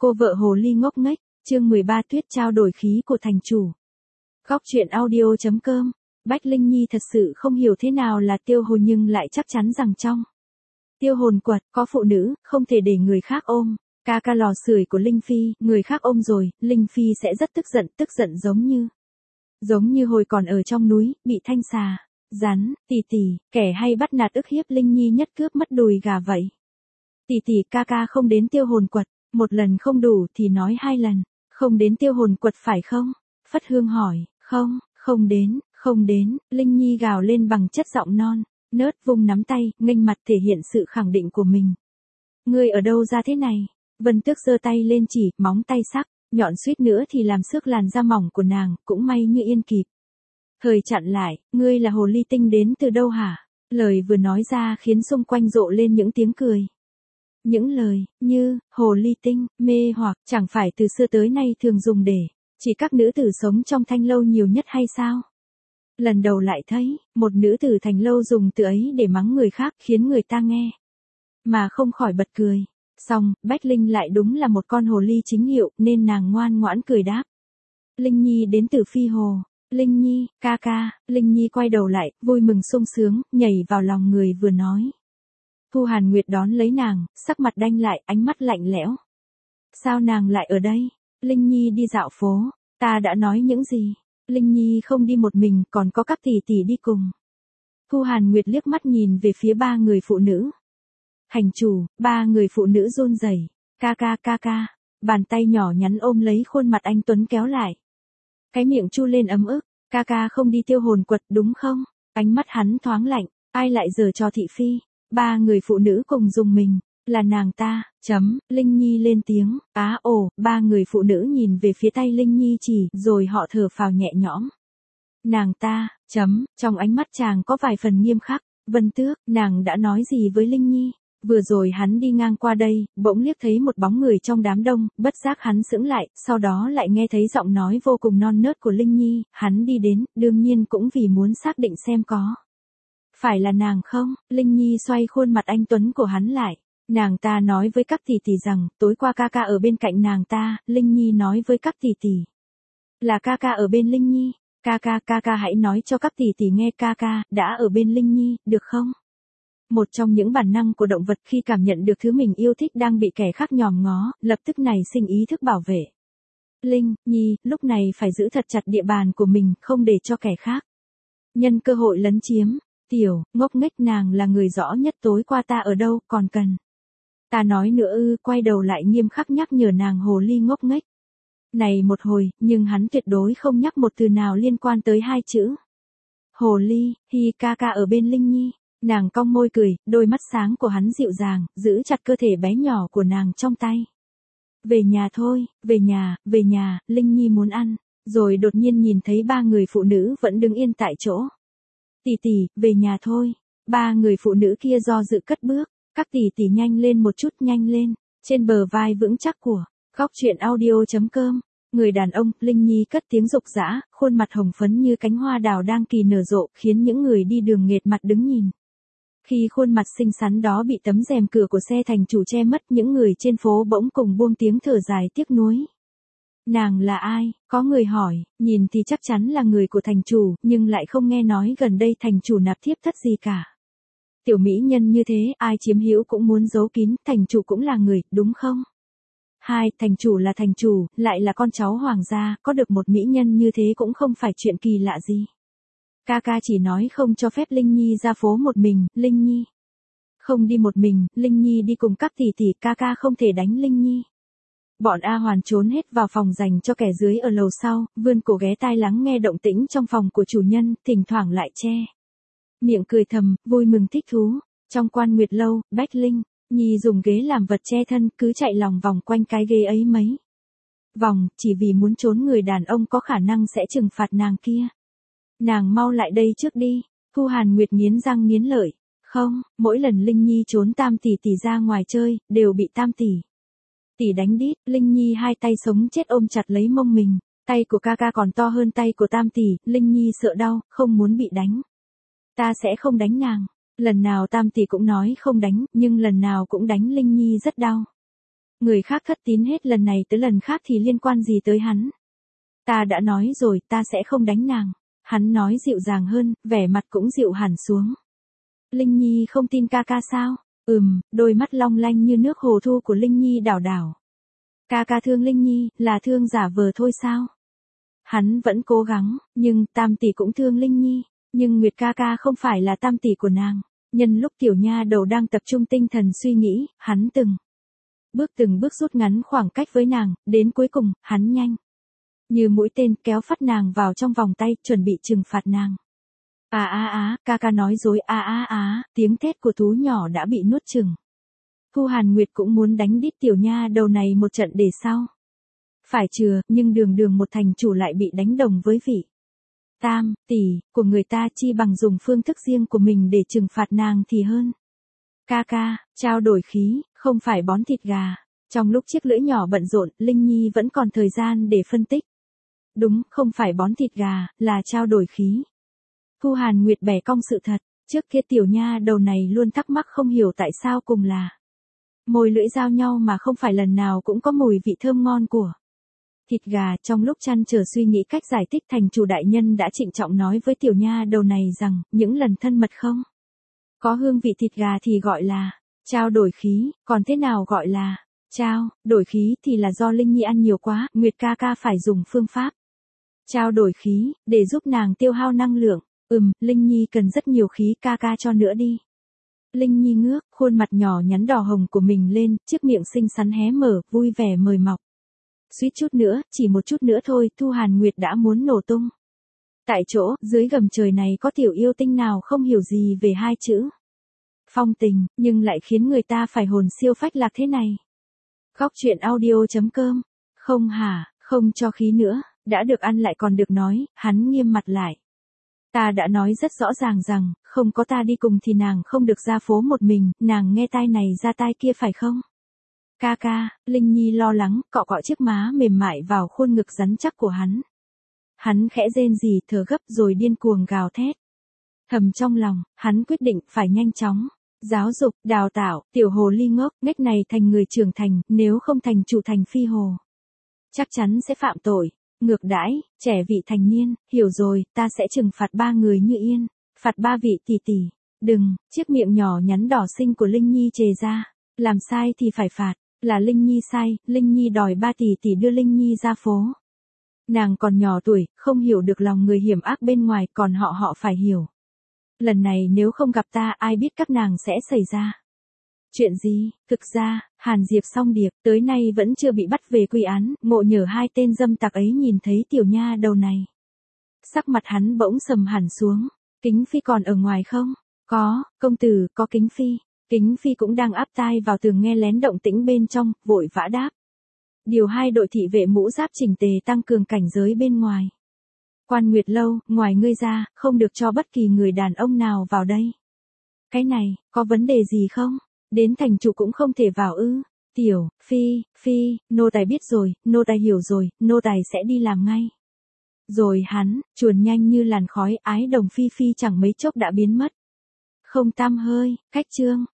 Cô vợ hồ ly ngốc nghếch, chương 13 Tuyết trao đổi khí của thành chủ. Góc truyện audio.com. Bách Linh Nhi thật sự không hiểu thế nào là tiêu hồn nhưng lại chắc chắn rằng trong tiêu hồn quật có phụ nữ, không thể để người khác ôm. Ca lò sưởi của Linh Phi, người khác ôm rồi, Linh Phi sẽ rất tức giận giống như hồi còn ở trong núi, bị thanh xà, rắn, tỷ, kẻ hay bắt nạt ức hiếp Linh Nhi nhất cướp mất đùi gà vậy. Tỷ, ca không đến tiêu hồn quật, một lần không đủ thì nói 2 lần, không đến tiêu hồn quật phải không? Phất Hương hỏi, không đến, Linh Nhi gào lên bằng chất giọng non, nớt vung nắm tay, nghênh mặt thể hiện sự khẳng định của mình. Ngươi ở đâu ra thế này? Vân Tước giơ tay lên chỉ, móng tay sắc, nhọn suýt nữa thì làm xước làn da mỏng của nàng, cũng may như yên kịp. Thời chặn lại, ngươi là hồ ly tinh đến từ đâu hả? Lời vừa nói ra khiến xung quanh rộ lên những tiếng cười. Những lời, như, hồ ly tinh, mê hoặc, chẳng phải từ xưa tới nay thường dùng để, chỉ các nữ tử sống trong thanh lâu nhiều nhất hay sao? Lần đầu lại thấy, một nữ tử thành lâu dùng từ ấy để mắng người khác khiến người ta nghe mà không khỏi bật cười. Xong, Bách Linh lại đúng là một con hồ ly chính hiệu, nên nàng ngoan ngoãn cười đáp. Linh Nhi đến từ Phi Hồ. Linh Nhi, ca, Linh Nhi quay đầu lại, vui mừng sung sướng, nhảy vào lòng người vừa nói. Thu Hàn Nguyệt đón lấy nàng, sắc mặt đanh lại, ánh mắt lạnh lẽo. Sao nàng lại ở đây? Linh Nhi đi dạo phố, ta đã nói những gì? Linh Nhi không đi một mình, còn có các tỷ tỷ đi cùng. Thu Hàn Nguyệt liếc mắt nhìn về phía 3 người phụ nữ. Hành chủ, 3 người phụ nữ run rẩy. Ca, bàn tay nhỏ nhắn ôm lấy khuôn mặt anh Tuấn kéo lại. Cái miệng chu lên ấm ức, ca không đi tiêu hồn quật đúng không? Ánh mắt hắn thoáng lạnh, ai lại giở trò thị phi? 3 người phụ nữ cùng dùng mình, là nàng ta, Linh Nhi lên tiếng, 3 người phụ nữ nhìn về phía tay Linh Nhi chỉ, rồi họ thở phào nhẹ nhõm. Nàng ta, trong ánh mắt chàng có vài phần nghiêm khắc, Vân Tước, nàng đã nói gì với Linh Nhi? Vừa rồi hắn đi ngang qua đây, bỗng liếc thấy một bóng người trong đám đông, bất giác hắn sững lại, sau đó lại nghe thấy giọng nói vô cùng non nớt của Linh Nhi, hắn đi đến, đương nhiên cũng vì muốn xác định xem có phải là nàng không? Linh Nhi xoay khuôn mặt anh Tuấn của hắn lại. Nàng ta nói với các tỷ tỷ rằng, tối qua ca ở bên cạnh nàng ta, Linh Nhi nói với các tỷ tỷ. Là ca ở bên Linh Nhi, ca hãy nói cho các tỷ tỷ nghe ca đã ở bên Linh Nhi, được không? Một trong những bản năng của động vật khi cảm nhận được thứ mình yêu thích đang bị kẻ khác nhòm ngó, lập tức nảy sinh ý thức bảo vệ. Linh Nhi, lúc này phải giữ thật chặt địa bàn của mình, không để cho kẻ khác nhân cơ hội lấn chiếm. Tiểu, ngốc nghếch, nàng là người rõ nhất tối qua ta ở đâu, còn cần ta nói nữa ư? Quay đầu lại nghiêm khắc nhắc nhở nàng hồ ly ngốc nghếch này một hồi, nhưng hắn tuyệt đối không nhắc một từ nào liên quan tới 2 chữ hồ ly. Hi, ca ở bên Linh Nhi. Nàng cong môi cười, đôi mắt sáng của hắn dịu dàng, giữ chặt cơ thể bé nhỏ của nàng trong tay. Về nhà thôi, về nhà, Linh Nhi muốn ăn. Rồi đột nhiên nhìn thấy 3 người phụ nữ vẫn đứng yên tại chỗ. Tỷ, về nhà thôi. 3 người phụ nữ kia do dự cất bước. Các tỷ nhanh lên một chút, nhanh lên. Trên bờ vai vững chắc của Góc truyện audio.com. Người đàn ông, Linh Nhi cất tiếng rục rã, khuôn mặt hồng phấn như cánh hoa đào đang kỳ nở rộ, khiến những người đi đường nghệt mặt đứng nhìn. Khi khuôn mặt xinh xắn đó bị tấm rèm cửa của xe thành chủ che mất, những người trên phố bỗng cùng buông tiếng thở dài tiếc nuối. Nàng là ai? Có người hỏi, nhìn thì chắc chắn là người của thành chủ, nhưng lại không nghe nói gần đây thành chủ nạp thiếp thất gì cả. Tiểu mỹ nhân như thế, ai chiếm hữu cũng muốn giấu kín, thành chủ cũng là người, đúng không? 2. Thành chủ là thành chủ, lại là con cháu hoàng gia, có được một mỹ nhân như thế cũng không phải chuyện kỳ lạ gì. Ca chỉ nói không cho phép Linh Nhi ra phố một mình, Linh Nhi không đi một mình, Linh Nhi đi cùng các tỷ, ca không thể đánh Linh Nhi. Bọn A Hoàn trốn hết vào phòng dành cho kẻ dưới ở lầu sau, vươn cổ ghé tai lắng nghe động tĩnh trong phòng của chủ nhân, thỉnh thoảng lại che miệng cười thầm, vui mừng thích thú. Trong Quan Nguyệt lâu, Bách Linh Nhi dùng ghế làm vật che thân, cứ chạy lòng vòng quanh cái ghế ấy mấy vòng, chỉ vì muốn trốn người đàn ông có khả năng sẽ trừng phạt nàng kia. Nàng mau lại đây trước đi. Thu Hàn Nguyệt nghiến răng nghiến lợi. Không, mỗi lần Linh Nhi trốn Tam tỷ ra ngoài chơi, đều bị Tam tỷ đánh đít. Linh Nhi 2 tay sống chết ôm chặt lấy mông mình. Tay của ca còn to hơn tay của Tam tỷ, Linh Nhi sợ đau, không muốn bị đánh. Ta sẽ không đánh nàng. Lần nào Tam tỷ cũng nói không đánh, nhưng lần nào cũng đánh Linh Nhi rất đau. Người khác thất tín hết lần này tới lần khác thì liên quan gì tới hắn. Ta đã nói rồi ta sẽ không đánh nàng. Hắn nói dịu dàng hơn, vẻ mặt cũng dịu hẳn xuống. Linh Nhi không tin ca ca sao? Đôi mắt long lanh như nước hồ thu của Linh Nhi đảo đảo. Ca ca thương Linh Nhi, là thương giả vờ thôi sao? Hắn vẫn cố gắng, nhưng Tam tỷ cũng thương Linh Nhi. Nhưng Nguyệt ca ca không phải là Tam tỷ của nàng. Nhân lúc tiểu nha đầu đang tập trung tinh thần suy nghĩ, hắn từng bước rút ngắn khoảng cách với nàng, đến cuối cùng, hắn nhanh như mũi tên kéo phát nàng vào trong vòng tay, chuẩn bị trừng phạt nàng. Ca ca nói dối, tiếng thét của thú nhỏ đã bị nuốt chửng. Thu Hàn Nguyệt cũng muốn đánh đít tiểu nha đầu này một trận để sau. Phải chừa, nhưng đường một thành chủ lại bị đánh đồng với vị Tam tỷ của người ta, chi bằng dùng phương thức riêng của mình để trừng phạt nàng thì hơn. Ca ca, trao đổi khí, không phải bón thịt gà. Trong lúc chiếc lưỡi nhỏ bận rộn, Linh Nhi vẫn còn thời gian để phân tích. Đúng, không phải bón thịt gà, là trao đổi khí. Thu Hàn Nguyệt bẻ cong sự thật, trước kia tiểu nha đầu này luôn thắc mắc không hiểu tại sao cùng là môi lưỡi giao nhau mà không phải lần nào cũng có mùi vị thơm ngon của thịt gà. Trong lúc trăn trở suy nghĩ cách giải thích, thành chủ đại nhân đã trịnh trọng nói với tiểu nha đầu này rằng, những lần thân mật không có hương vị thịt gà thì gọi là trao đổi khí, còn thế nào gọi là trao đổi khí thì là do Linh Nhi ăn nhiều quá, Nguyệt ca ca phải dùng phương pháp trao đổi khí, để giúp nàng tiêu hao năng lượng. Linh Nhi cần rất nhiều khí, ca ca cho nữa đi. Linh Nhi ngước khuôn mặt nhỏ nhắn đỏ hồng của mình lên, chiếc miệng xinh xắn hé mở, vui vẻ mời mọc. Suýt chút nữa, chỉ một chút nữa thôi, Thu Hàn Nguyệt đã muốn nổ tung. Tại chỗ, dưới gầm trời này có tiểu yêu tinh nào không hiểu gì về hai chữ phong tình, nhưng lại khiến người ta phải hồn siêu phách lạc thế này. Góc truyện audio.com. Không hả, không cho khí nữa, đã được ăn lại còn được nói, hắn nghiêm mặt lại. Ta đã nói rất rõ ràng rằng, không có ta đi cùng thì nàng không được ra phố một mình, nàng nghe tai này ra tai kia phải không? Ca ca, Linh Nhi lo lắng, cọ cọ chiếc má mềm mại vào khuôn ngực rắn chắc của hắn. Hắn khẽ rên rỉ thở gấp rồi điên cuồng gào thét. Thầm trong lòng, hắn quyết định phải nhanh chóng giáo dục, đào tạo, tiểu hồ ly ngốc, ngách này thành người trưởng thành, nếu không thành chủ thành phi hồ. Chắc chắn sẽ phạm tội. Ngược đãi, trẻ vị thành niên, hiểu rồi, ta sẽ trừng phạt 3 người như yên, phạt 3 vị tỷ tỷ. Đừng, chiếc miệng nhỏ nhắn đỏ xinh của Linh Nhi trề ra, làm sai thì phải phạt, là Linh Nhi sai, Linh Nhi đòi 3 tỷ tỷ đưa Linh Nhi ra phố. Nàng còn nhỏ tuổi, không hiểu được lòng người hiểm ác bên ngoài, còn họ phải hiểu. Lần này nếu không gặp ta, ai biết các nàng sẽ xảy ra chuyện gì. Thực ra, Hàn Diệp Song Điệp tới nay vẫn chưa bị bắt về quy án, ngộ nhỡ hai tên dâm tặc ấy nhìn thấy tiểu nha đầu này. Sắc mặt hắn bỗng sầm hẳn xuống. Kính Phi còn ở ngoài không? Có, công tử, có Kính Phi. Kính Phi cũng đang áp tai vào tường nghe lén động tĩnh bên trong, vội vã đáp. Điều 2 đội thị vệ mũ giáp chỉnh tề tăng cường cảnh giới bên ngoài. Quan Nguyệt Lâu, ngoài ngươi ra, không được cho bất kỳ người đàn ông nào vào đây. Cái này, có vấn đề gì không? Đến thành chủ cũng không thể vào ư? Tiểu Phi, nô tài biết rồi, nô tài hiểu rồi, nô tài sẽ đi làm ngay. Rồi hắn, chuồn nhanh như làn khói, ái đồng Phi chẳng mấy chốc đã biến mất. Không tăm hơi, cách chương.